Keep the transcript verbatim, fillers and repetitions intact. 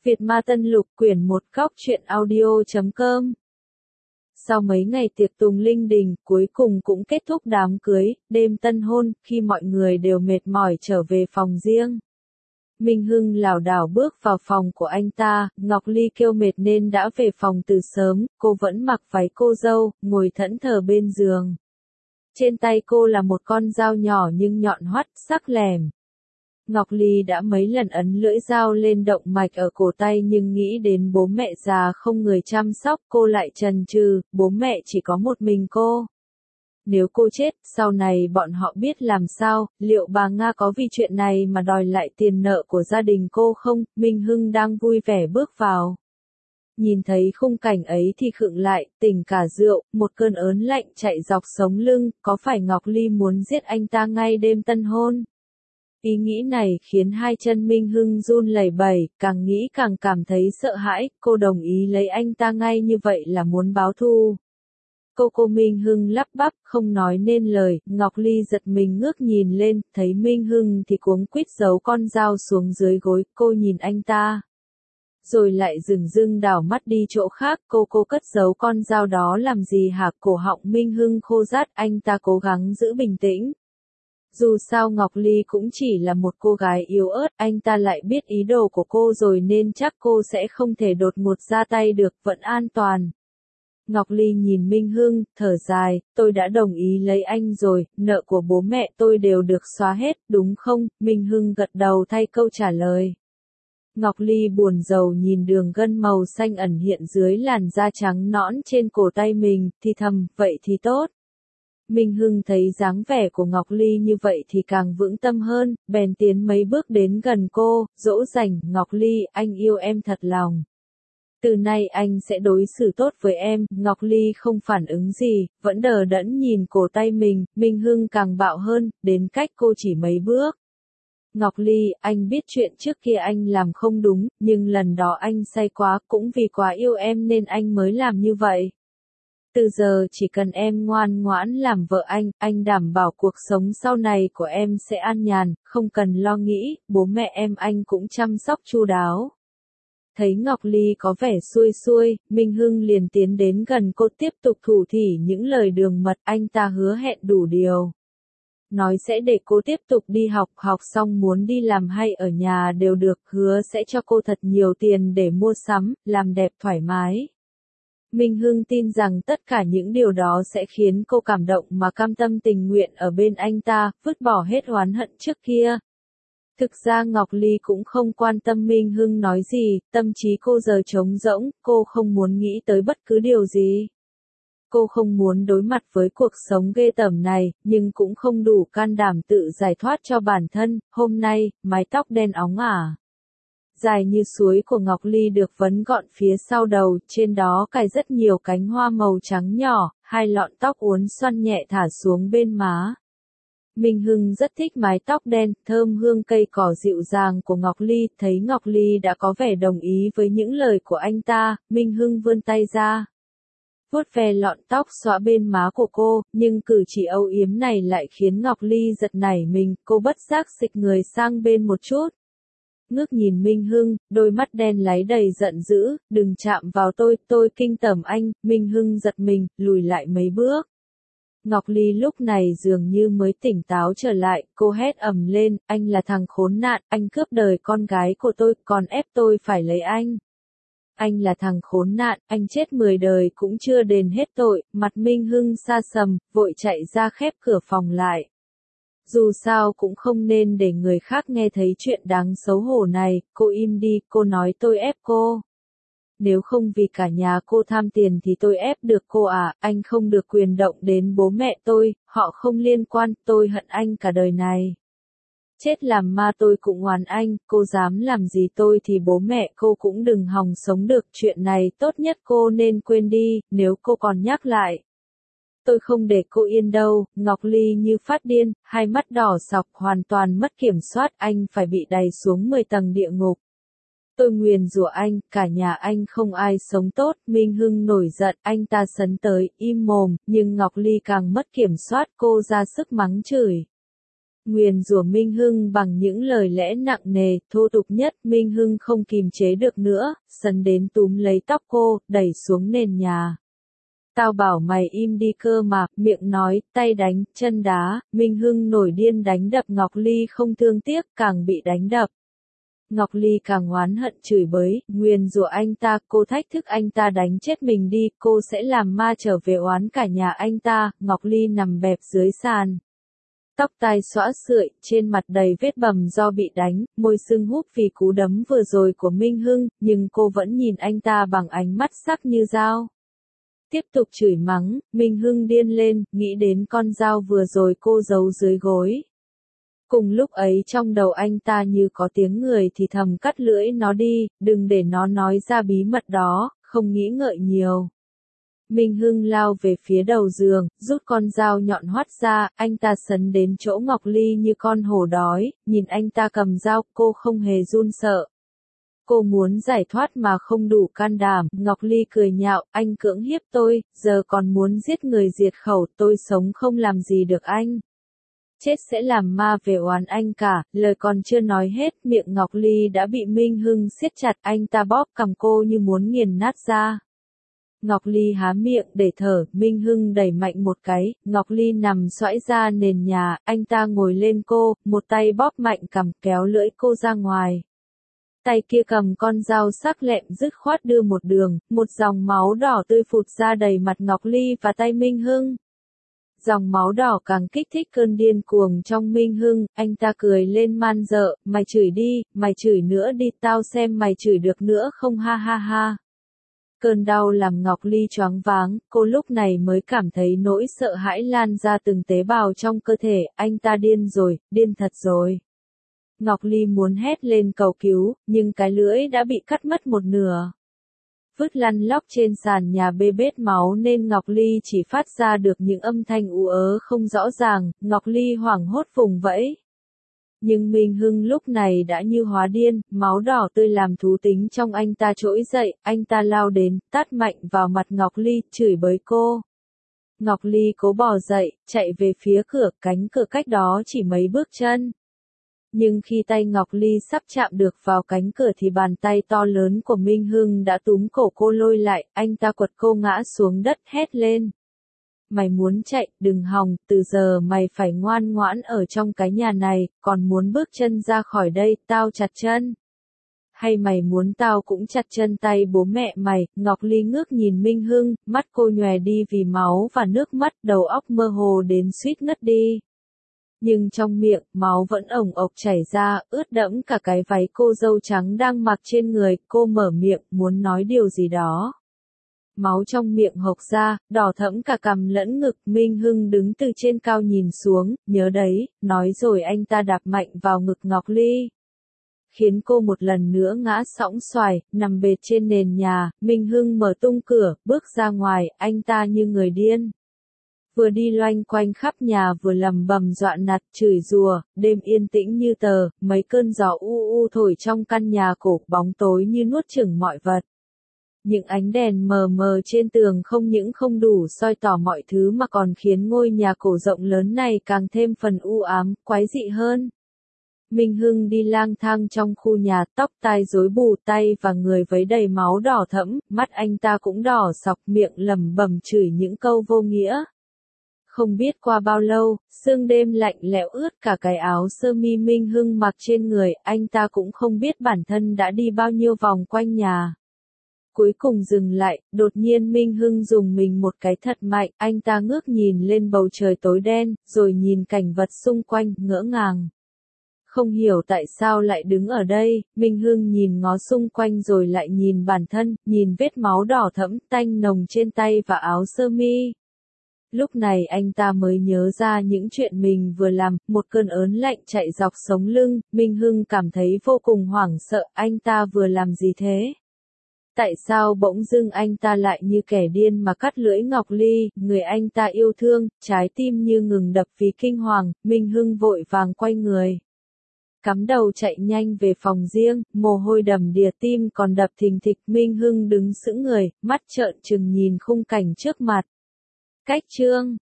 Việt Ma Tân Lục quyển một góc truyện audio chấm com. Sau mấy ngày tiệc tùng linh đình, cuối cùng cũng kết thúc đám cưới, đêm tân hôn, khi mọi người đều mệt mỏi trở về phòng riêng. Minh Hưng lảo đảo bước vào phòng của anh ta, Ngọc Ly kêu mệt nên đã về phòng từ sớm, cô vẫn mặc váy cô dâu, ngồi thẫn thờ bên giường. Trên tay cô là một con dao nhỏ nhưng nhọn hoắt, sắc lẻm. Ngọc Ly đã mấy lần ấn lưỡi dao lên động mạch ở cổ tay nhưng nghĩ đến bố mẹ già không người chăm sóc, cô lại chần chừ, bố mẹ chỉ có một mình cô. Nếu cô chết, sau này bọn họ biết làm sao, liệu bà Nga có vì chuyện này mà đòi lại tiền nợ của gia đình cô không? Minh Hưng đang vui vẻ bước vào. Nhìn thấy khung cảnh ấy thì khựng lại, tỉnh cả rượu, một cơn ớn lạnh chạy dọc sống lưng, có phải Ngọc Ly muốn giết anh ta ngay đêm tân hôn? Ý nghĩ này khiến hai chân Minh Hưng run lẩy bẩy, càng nghĩ càng cảm thấy sợ hãi, cô đồng ý lấy anh ta ngay như vậy là muốn báo thù. Cô cô Minh Hưng lắp bắp, không nói nên lời, Ngọc Ly giật mình ngước nhìn lên, thấy Minh Hưng thì cuống quýt giấu con dao xuống dưới gối, cô nhìn anh ta. Rồi lại dừng dưng đảo mắt đi chỗ khác, cô cô cất giấu con dao đó làm gì hả? Cổ họng Minh Hưng khô rát, anh ta cố gắng giữ bình tĩnh. Dù sao Ngọc Ly cũng chỉ là một cô gái yếu ớt, anh ta lại biết ý đồ của cô rồi nên chắc cô sẽ không thể đột ngột ra tay được, vẫn an toàn. Ngọc Ly nhìn Minh Hưng, thở dài, tôi đã đồng ý lấy anh rồi, nợ của bố mẹ tôi đều được xóa hết, đúng không? Minh Hưng gật đầu thay câu trả lời. Ngọc Ly buồn rầu nhìn đường gân màu xanh ẩn hiện dưới làn da trắng nõn trên cổ tay mình, thì thầm, vậy thì tốt. Minh Hưng thấy dáng vẻ của Ngọc Ly như vậy thì càng vững tâm hơn, bèn tiến mấy bước đến gần cô, dỗ dành, Ngọc Ly, anh yêu em thật lòng. Từ nay anh sẽ đối xử tốt với em, Ngọc Ly không phản ứng gì, vẫn đờ đẫn nhìn cổ tay mình, Minh Hưng càng bạo hơn, đến cách cô chỉ mấy bước. Ngọc Ly, anh biết chuyện trước kia anh làm không đúng, nhưng lần đó anh say quá, cũng vì quá yêu em nên anh mới làm như vậy. Từ giờ chỉ cần em ngoan ngoãn làm vợ anh, anh đảm bảo cuộc sống sau này của em sẽ an nhàn, không cần lo nghĩ, bố mẹ em anh cũng chăm sóc chu đáo. Thấy Ngọc Ly có vẻ xuôi xuôi, Minh Hưng liền tiến đến gần cô tiếp tục thủ thỉ những lời đường mật, anh ta hứa hẹn đủ điều. Nói sẽ để cô tiếp tục đi học, học xong muốn đi làm hay ở nhà đều được, hứa sẽ cho cô thật nhiều tiền để mua sắm, làm đẹp thoải mái. Minh Hưng tin rằng tất cả những điều đó sẽ khiến cô cảm động mà cam tâm tình nguyện ở bên anh ta, vứt bỏ hết oán hận trước kia. Thực ra Ngọc Ly cũng không quan tâm Minh Hưng nói gì, tâm trí cô giờ trống rỗng, cô không muốn nghĩ tới bất cứ điều gì. Cô không muốn đối mặt với cuộc sống ghê tởm này, nhưng cũng không đủ can đảm tự giải thoát cho bản thân. Hôm nay, mái tóc đen óng ả, dài như suối của Ngọc Ly được vấn gọn phía sau đầu, trên đó cài rất nhiều cánh hoa màu trắng nhỏ, hai lọn tóc uốn xoăn nhẹ thả xuống bên má. Minh Hưng rất thích mái tóc đen, thơm hương cây cỏ dịu dàng của Ngọc Ly, thấy Ngọc Ly đã có vẻ đồng ý với những lời của anh ta, Minh Hưng vươn tay ra. Vuốt ve lọn tóc xõa bên má của cô, nhưng cử chỉ âu yếm này lại khiến Ngọc Ly giật nảy mình, cô bất giác xịch người sang bên một chút. Ngước nhìn Minh Hưng, đôi mắt đen láy đầy giận dữ, đừng chạm vào tôi, tôi kinh tởm anh, Minh Hưng giật mình, lùi lại mấy bước. Ngọc Ly lúc này dường như mới tỉnh táo trở lại, cô hét ầm lên, anh là thằng khốn nạn, anh cướp đời con gái của tôi, còn ép tôi phải lấy anh. Anh là thằng khốn nạn, anh chết mười đời cũng chưa đền hết tội, mặt Minh Hưng sa sầm, vội chạy ra khép cửa phòng lại. Dù sao cũng không nên để người khác nghe thấy chuyện đáng xấu hổ này, cô im đi, cô nói tôi ép cô. Nếu không vì cả nhà cô tham tiền thì tôi ép được cô à, anh không được quyền động đến bố mẹ tôi, họ không liên quan, tôi hận anh cả đời này. Chết làm ma tôi cũng oán anh, cô dám làm gì tôi thì bố mẹ cô cũng đừng hòng sống được, chuyện này tốt nhất cô nên quên đi, nếu cô còn nhắc lại. Tôi không để cô yên đâu, Ngọc Ly như phát điên, hai mắt đỏ sọc hoàn toàn mất kiểm soát, anh phải bị đày xuống mười tầng địa ngục. Tôi nguyền rủa anh, cả nhà anh không ai sống tốt, Minh Hưng nổi giận, anh ta sấn tới, im mồm, nhưng Ngọc Ly càng mất kiểm soát, cô ra sức mắng chửi. nguyền rủa Minh Hưng bằng những lời lẽ nặng nề, thô tục nhất. Minh Hưng không kìm chế được nữa, sấn đến túm lấy tóc cô, đẩy xuống nền nhà. Tao bảo mày im đi cơ mà, miệng nói, tay đánh, chân đá. Minh Hưng nổi điên đánh đập Ngọc Ly không thương tiếc, càng bị đánh đập. Ngọc Ly càng oán hận chửi bới, nguyền rủa anh ta, cô thách thức anh ta đánh chết mình đi, cô sẽ làm ma trở về oán cả nhà anh ta. Ngọc Ly nằm bẹp dưới sàn. Tóc tai xõa xượi, trên mặt đầy vết bầm do bị đánh, môi sưng húp vì cú đấm vừa rồi của Minh Hưng, nhưng cô vẫn nhìn anh ta bằng ánh mắt sắc như dao. Tiếp tục chửi mắng, Minh Hưng điên lên, nghĩ đến con dao vừa rồi cô giấu dưới gối. Cùng lúc ấy trong đầu anh ta như có tiếng người thì thầm cắt lưỡi nó đi, đừng để nó nói ra bí mật đó, không nghĩ ngợi nhiều. Minh Hưng lao về phía đầu giường, rút con dao nhọn hoắt ra, anh ta sấn đến chỗ Ngọc Ly như con hổ đói, nhìn anh ta cầm dao, cô không hề run sợ. Cô muốn giải thoát mà không đủ can đảm, Ngọc Ly cười nhạo, anh cưỡng hiếp tôi, giờ còn muốn giết người diệt khẩu, tôi sống không làm gì được anh. Chết sẽ làm ma về oán anh cả, lời còn chưa nói hết, miệng Ngọc Ly đã bị Minh Hưng siết chặt, anh ta bóp cằm cô như muốn nghiền nát ra. Ngọc Ly há miệng để thở, Minh Hưng đẩy mạnh một cái, Ngọc Ly nằm xoãi ra nền nhà, anh ta ngồi lên cô, một tay bóp mạnh cằm kéo lưỡi cô ra ngoài. Tay kia cầm con dao sắc lẹm dứt khoát đưa một đường, một dòng máu đỏ tươi phụt ra đầy mặt Ngọc Ly và tay Minh Hưng. Dòng máu đỏ càng kích thích cơn điên cuồng trong Minh Hưng, anh ta cười lên man dợ, mày chửi đi, mày chửi nữa đi, tao xem mày chửi được nữa không ha ha ha. Cơn đau làm Ngọc Ly choáng váng, cô lúc này mới cảm thấy nỗi sợ hãi lan ra từng tế bào trong cơ thể, anh ta điên rồi, điên thật rồi. Ngọc Ly muốn hét lên cầu cứu, nhưng cái lưỡi đã bị cắt mất một nửa. Vứt lăn lóc trên sàn nhà bê bết máu nên Ngọc Ly chỉ phát ra được những âm thanh ú ớ không rõ ràng, Ngọc Ly hoảng hốt vùng vẫy. Nhưng Minh Hưng lúc này đã như hóa điên, máu đỏ tươi làm thú tính trong anh ta trỗi dậy, anh ta lao đến, tát mạnh vào mặt Ngọc Ly, chửi bới cô. Ngọc Ly cố bò dậy, chạy về phía cửa, cánh cửa cách đó chỉ mấy bước chân. Nhưng khi tay Ngọc Ly sắp chạm được vào cánh cửa thì bàn tay to lớn của Minh Hưng đã túm cổ cô lôi lại, anh ta quật cô ngã xuống đất hét lên. Mày muốn chạy, đừng hòng, từ giờ mày phải ngoan ngoãn ở trong cái nhà này, còn muốn bước chân ra khỏi đây, tao chặt chân. Hay mày muốn tao cũng chặt chân tay bố mẹ mày, Ngọc Ly ngước nhìn Minh Hưng, mắt cô nhòe đi vì máu và nước mắt, đầu óc mơ hồ đến suýt ngất đi. Nhưng trong miệng, máu vẫn ồng ộc chảy ra, ướt đẫm cả cái váy cô dâu trắng đang mặc trên người, cô mở miệng, muốn nói điều gì đó. Máu trong miệng hộc ra, đỏ thẫm cả cằm lẫn ngực, Minh Hưng đứng từ trên cao nhìn xuống, nhớ đấy, nói rồi anh ta đạp mạnh vào ngực Ngọc Ly. Khiến cô một lần nữa ngã sõng xoài, nằm bệt trên nền nhà, Minh Hưng mở tung cửa, bước ra ngoài, anh ta như người điên. Vừa đi loanh quanh khắp nhà vừa lầm bầm dọa nạt, chửi rủa, đêm yên tĩnh như tờ, mấy cơn gió u u thổi trong căn nhà cổ, bóng tối như nuốt chửng mọi vật. Những ánh đèn mờ mờ trên tường không những không đủ soi tỏ mọi thứ mà còn khiến ngôi nhà cổ rộng lớn này càng thêm phần u ám, quái dị hơn. Minh Hưng đi lang thang trong khu nhà, tóc tai rối bù, tay và người vấy đầy máu đỏ thẫm, mắt anh ta cũng đỏ sọc, miệng lẩm bẩm chửi những câu vô nghĩa. Không biết qua bao lâu, sương đêm lạnh lẽo ướt cả cái áo sơ mi Minh Hưng mặc trên người, anh ta cũng không biết bản thân đã đi bao nhiêu vòng quanh nhà. Cuối cùng dừng lại, đột nhiên Minh Hưng dùng mình một cái thật mạnh, anh ta ngước nhìn lên bầu trời tối đen, rồi nhìn cảnh vật xung quanh, ngỡ ngàng. Không hiểu tại sao lại đứng ở đây, Minh Hưng nhìn ngó xung quanh rồi lại nhìn bản thân, nhìn vết máu đỏ thẫm tanh nồng trên tay và áo sơ mi. Lúc này anh ta mới nhớ ra những chuyện mình vừa làm, một cơn ớn lạnh chạy dọc sống lưng, Minh Hưng cảm thấy vô cùng hoảng sợ, anh ta vừa làm gì thế? Tại sao bỗng dưng anh ta lại như kẻ điên mà cắt lưỡi Ngọc Ly, người anh ta yêu thương, trái tim như ngừng đập vì kinh hoàng, Minh Hưng vội vàng quay người. Cắm đầu chạy nhanh về phòng riêng, mồ hôi đầm đìa, tim còn đập thình thịch, Minh Hưng đứng sững người, mắt trợn trừng nhìn khung cảnh trước mặt. Cách chương